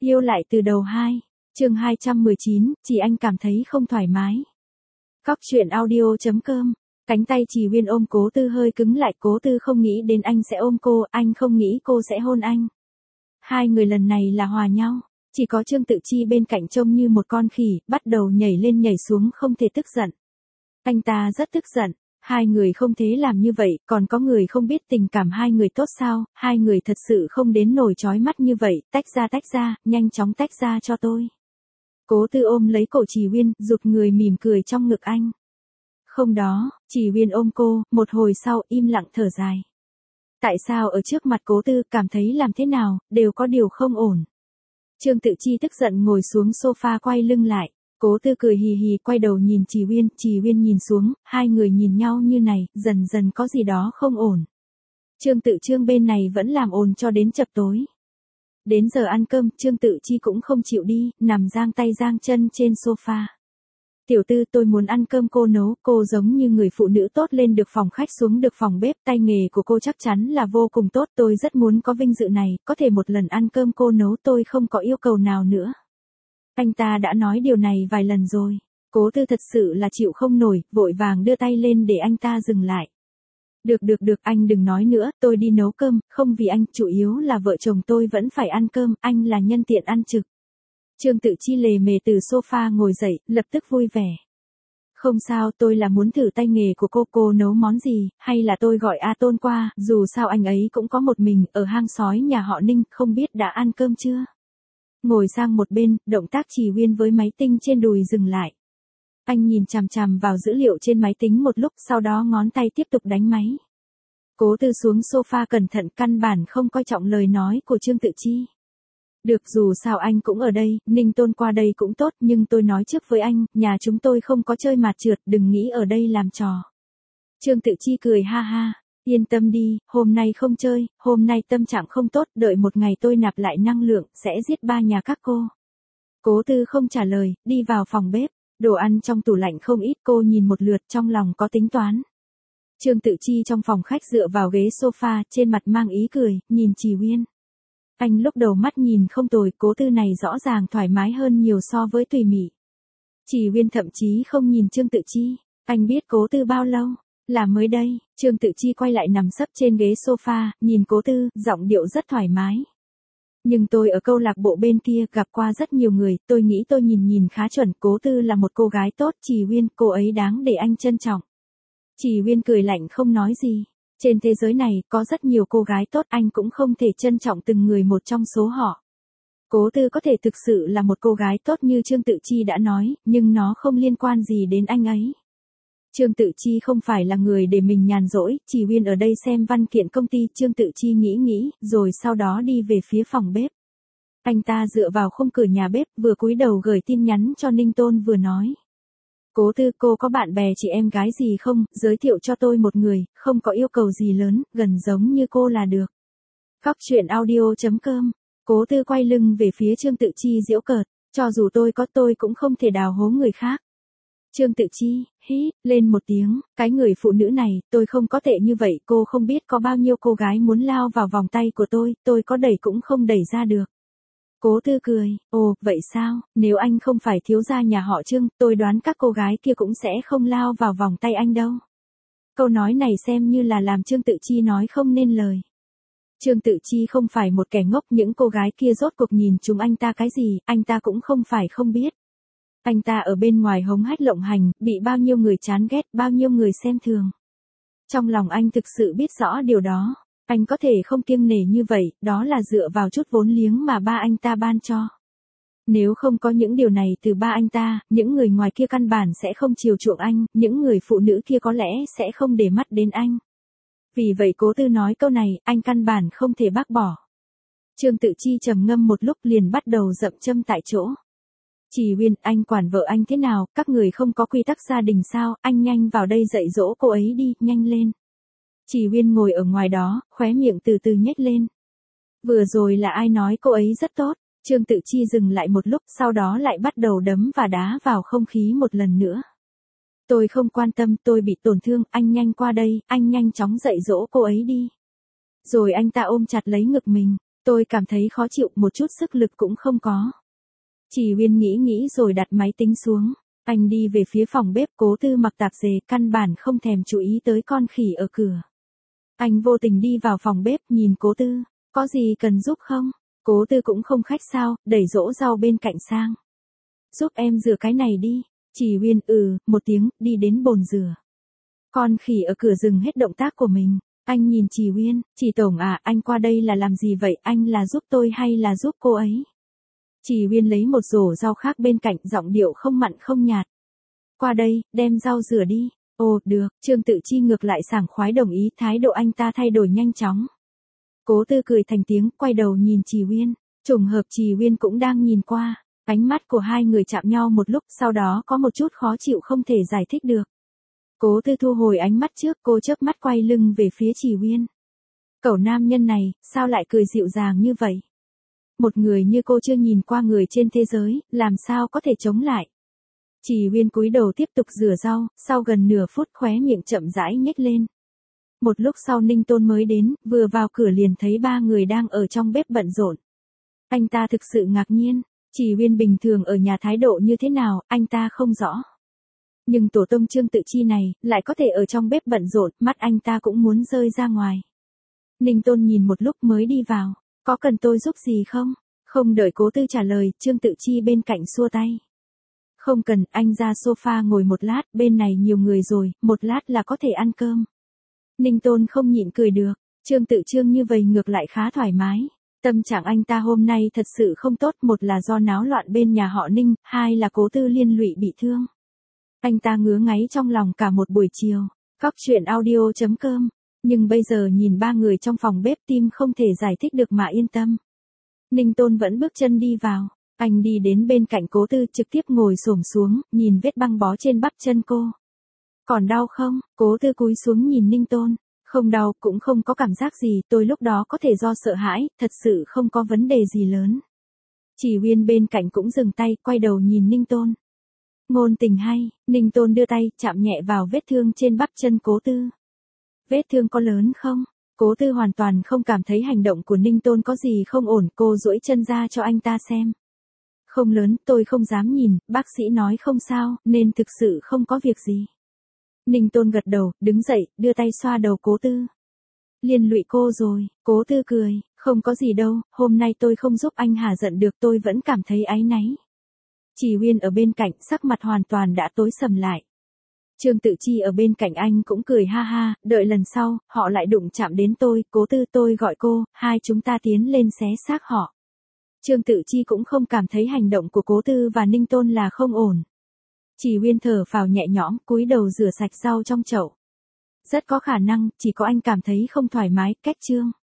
Yêu lại từ đầu 2, chương 219, chỉ anh cảm thấy không thoải mái. Cóc truyện audio.com. Cánh tay Trì Uyên ôm Cố Tư hơi cứng lại, Cố Tư không nghĩ đến anh sẽ ôm cô, anh không nghĩ cô sẽ hôn anh. Hai người lần này là hòa nhau, chỉ có Trương Tự Chi bên cạnh trông như một con khỉ, bắt đầu nhảy lên nhảy xuống không thể tức giận. Anh ta rất tức giận, hai người không thế làm như vậy, còn có người không biết tình cảm hai người tốt sao, hai người thật sự không đến nổi chói mắt như vậy, tách ra, nhanh chóng tách ra cho tôi. Cố Tư ôm lấy cổ Trì Uyên, giục người mỉm cười trong ngực anh. Không đó, Trì Uyên ôm cô, một hồi sau im lặng thở dài. Tại sao ở trước mặt Cố Tư cảm thấy làm thế nào, đều có điều không ổn. Trương Tự Chi tức giận ngồi xuống sofa quay lưng lại, Cố Tư cười hì hì quay đầu nhìn Trì Uyên nhìn xuống, hai người nhìn nhau như này, dần dần có gì đó không ổn. Trương bên này vẫn làm ồn cho đến chập tối. Đến giờ ăn cơm, Trương Tự Chi cũng không chịu đi, nằm giang tay giang chân trên sofa. Tiểu Tư, tôi muốn ăn cơm cô nấu, cô giống như người phụ nữ tốt lên được phòng khách xuống được phòng bếp, tay nghề của cô chắc chắn là vô cùng tốt, tôi rất muốn có vinh dự này, có thể một lần ăn cơm cô nấu, tôi không có yêu cầu nào nữa. Anh ta đã nói điều này vài lần rồi. Cố Tư thật sự là chịu không nổi, vội vàng đưa tay lên để anh ta dừng lại. Được, anh đừng nói nữa, tôi đi nấu cơm, không vì anh, chủ yếu là vợ chồng tôi vẫn phải ăn cơm, anh là nhân tiện ăn trực. Trương Tự Chi lề mề từ sofa ngồi dậy, lập tức vui vẻ. Không sao, tôi là muốn thử tay nghề của cô nấu món gì, hay là tôi gọi A Tôn qua, dù sao anh ấy cũng có một mình, ở hang sói nhà họ Ninh, không biết đã ăn cơm chưa? Ngồi sang một bên, động tác Trì Uyên với máy tính trên đùi dừng lại. Anh nhìn chằm chằm vào dữ liệu trên máy tính một lúc, sau đó ngón tay tiếp tục đánh máy. Cố Tư xuống sofa cẩn thận, căn bản không coi trọng lời nói của Trương Tự Chi. Được, dù sao anh cũng ở đây, Ninh Tôn qua đây cũng tốt, nhưng tôi nói trước với anh, nhà chúng tôi không có chơi mạt trượt, đừng nghĩ ở đây làm trò. Trương Tự Chi cười ha ha, yên tâm đi, hôm nay không chơi, hôm nay tâm trạng không tốt, đợi một ngày tôi nạp lại năng lượng, sẽ giết ba nhà các cô. Cố Tư không trả lời, đi vào phòng bếp, đồ ăn trong tủ lạnh không ít, cô nhìn một lượt trong lòng có tính toán. Trương Tự Chi trong phòng khách dựa vào ghế sofa, trên mặt mang ý cười, nhìn Trì Uyên. Anh lúc đầu mắt nhìn không tồi, Cố Tư này rõ ràng thoải mái hơn nhiều so với Tùy Mị. Trì Uyên thậm chí không nhìn Trương Tự Chi, anh biết Cố Tư bao lâu, là mới đây. Trương Tự Chi quay lại nằm sấp trên ghế sofa, nhìn Cố Tư, giọng điệu rất thoải mái. Nhưng tôi ở câu lạc bộ bên kia gặp qua rất nhiều người, tôi nghĩ tôi nhìn khá chuẩn, Cố Tư là một cô gái tốt, Trì Uyên, cô ấy đáng để anh trân trọng. Trì Uyên cười lạnh không nói gì. Trên thế giới này, có rất nhiều cô gái tốt, anh cũng không thể trân trọng từng người một trong số họ. Cố Tư có thể thực sự là một cô gái tốt như Trương Tự Chi đã nói, nhưng nó không liên quan gì đến anh ấy. Trương Tự Chi không phải là người để mình nhàn rỗi, Trì Uyên ở đây xem văn kiện công ty, Trương Tự Chi nghĩ, rồi sau đó đi về phía phòng bếp. Anh ta dựa vào khung cửa nhà bếp, vừa cúi đầu gửi tin nhắn cho Ninh Tôn vừa nói. Cố Tư, cô có bạn bè chị em gái gì không, giới thiệu cho tôi một người, không có yêu cầu gì lớn, gần giống như cô là được. Cóc truyện audio.com. Cố Tư quay lưng về phía Trương Tự Chi giễu cợt, cho dù tôi có tôi cũng không thể đào hố người khác. Trương Tự Chi, hít lên một tiếng, cái người phụ nữ này, tôi không có tệ như vậy, cô không biết có bao nhiêu cô gái muốn lao vào vòng tay của tôi có đẩy cũng không đẩy ra được. Cố Tư cười, ồ, vậy sao, nếu anh không phải thiếu gia nhà họ Trương, tôi đoán các cô gái kia cũng sẽ không lao vào vòng tay anh đâu. Câu nói này xem như là làm Trương Tự Chi nói không nên lời. Trương Tự Chi không phải một kẻ ngốc, những cô gái kia rốt cuộc nhìn chúng anh ta cái gì, anh ta cũng không phải không biết. Anh ta ở bên ngoài hống hách lộng hành, bị bao nhiêu người chán ghét, bao nhiêu người xem thường. Trong lòng anh thực sự biết rõ điều đó. Anh có thể không kiêng nể như vậy, đó là dựa vào chút vốn liếng mà ba anh ta ban cho. Nếu không có những điều này từ ba anh ta, những người ngoài kia căn bản sẽ không chiều chuộng anh, những người phụ nữ kia có lẽ sẽ không để mắt đến anh. Vì vậy Cố Tư nói câu này, anh căn bản không thể bác bỏ. Trương Tự Chi trầm ngâm một lúc liền bắt đầu dậm châm tại chỗ. Trì Uyên, anh quản vợ anh thế nào, các người không có quy tắc gia đình sao, anh nhanh vào đây dạy dỗ cô ấy đi, nhanh lên. Trì Uyên ngồi ở ngoài đó, khóe miệng từ từ nhếch lên. Vừa rồi là ai nói cô ấy rất tốt, Trương Tự Chi dừng lại một lúc, sau đó lại bắt đầu đấm và đá vào không khí một lần nữa. Tôi không quan tâm, tôi bị tổn thương, anh nhanh qua đây, anh nhanh chóng dạy dỗ cô ấy đi. Rồi anh ta ôm chặt lấy ngực mình. Tôi cảm thấy khó chịu, một chút sức lực cũng không có. Chỉ Huyên nghĩ rồi đặt máy tính xuống. Anh đi về phía phòng bếp, Cố Tư mặc tạp dề, căn bản không thèm chú ý tới con khỉ ở cửa. Anh vô tình đi vào phòng bếp, nhìn Cố Tư, có gì cần giúp không? Cố Tư cũng không khách sáo, đẩy rổ rau bên cạnh sang. Giúp em rửa cái này đi. Chỉ Huyên một tiếng, đi đến bồn rửa. Con khỉ ở cửa dừng hết động tác của mình. Anh nhìn Chỉ Huyên, Chỉ tổng à, anh qua đây là làm gì vậy, anh là giúp tôi hay là giúp cô ấy? Chỉ Huyên lấy một rổ rau khác bên cạnh, giọng điệu không mặn không nhạt. Qua đây, đem rau rửa đi. Ồ, được, Trương Tự Chi ngược lại sảng khoái đồng ý, thái độ anh ta thay đổi nhanh chóng. Cố Tư cười thành tiếng, quay đầu nhìn Chỉ Huyên. Trùng hợp Chỉ Huyên cũng đang nhìn qua. Ánh mắt của hai người chạm nhau một lúc, sau đó có một chút khó chịu không thể giải thích được. Cố Tư thu hồi ánh mắt trước, cô chớp mắt quay lưng về phía Chỉ Huyên. Cẩu nam nhân này, sao lại cười dịu dàng như vậy? Một người như cô chưa nhìn qua người trên thế giới, làm sao có thể chống lại? Chỉ Huyên cúi đầu tiếp tục rửa rau, sau gần nửa phút khóe miệng chậm rãi nhếch lên. Một lúc sau Ninh Tôn mới đến, vừa vào cửa liền thấy ba người đang ở trong bếp bận rộn. Anh ta thực sự ngạc nhiên, Chỉ Huyên bình thường ở nhà thái độ như thế nào, anh ta không rõ. Nhưng tổ tông Trương Tự Chi này, lại có thể ở trong bếp bận rộn, mắt anh ta cũng muốn rơi ra ngoài. Ninh Tôn nhìn một lúc mới đi vào, có cần tôi giúp gì không? Không đợi Cố Tư trả lời, Trương Tự Chi bên cạnh xua tay. Không cần, anh ra sofa ngồi một lát, bên này nhiều người rồi, một lát là có thể ăn cơm. Ninh Tôn không nhịn cười được, Trương Tự Trương như vậy ngược lại khá thoải mái. Tâm trạng anh ta hôm nay thật sự không tốt, một là do náo loạn bên nhà họ Ninh, hai là Cố Tư liên lụy bị thương. Anh ta ngứa ngáy trong lòng cả một buổi chiều. Cóc truyện audio.com. Nhưng bây giờ nhìn ba người trong phòng bếp, tim không thể giải thích được mà yên tâm. Ninh Tôn vẫn bước chân đi vào. Anh đi đến bên cạnh Cố Tư, trực tiếp ngồi xổm xuống, nhìn vết băng bó trên bắp chân cô. Còn đau không? Cố Tư cúi xuống nhìn Ninh Tôn. Không đau, cũng không có cảm giác gì, tôi lúc đó có thể do sợ hãi, thật sự không có vấn đề gì lớn. Chỉ Huyên bên cạnh cũng dừng tay, quay đầu nhìn Ninh Tôn. Ngôn tình hay, Ninh Tôn đưa tay, chạm nhẹ vào vết thương trên bắp chân Cố Tư. Vết thương có lớn không? Cố Tư hoàn toàn không cảm thấy hành động của Ninh Tôn có gì không ổn, cô duỗi chân ra cho anh ta xem. Không lớn, tôi không dám nhìn, bác sĩ nói không sao, nên thực sự không có việc gì. Ninh Tôn gật đầu, đứng dậy, đưa tay xoa đầu Cố Tư. Liên lụy cô rồi, Cố Tư cười, không có gì đâu, hôm nay tôi không giúp anh hả giận được, tôi vẫn cảm thấy áy náy. Chỉ Huyên ở bên cạnh, sắc mặt hoàn toàn đã tối sầm lại. Trương Tự Chi ở bên cạnh anh cũng cười ha ha, đợi lần sau, họ lại đụng chạm đến tôi, Cố Tư tôi gọi cô, hai chúng ta tiến lên xé xác họ. Trương Tự Chi cũng không cảm thấy hành động của Cố Tư và Ninh Tôn là không ổn. Chỉ Huyên thở phào nhẹ nhõm, cúi đầu rửa sạch rau trong chậu. Rất có khả năng, chỉ có anh cảm thấy không thoải mái, cách Trương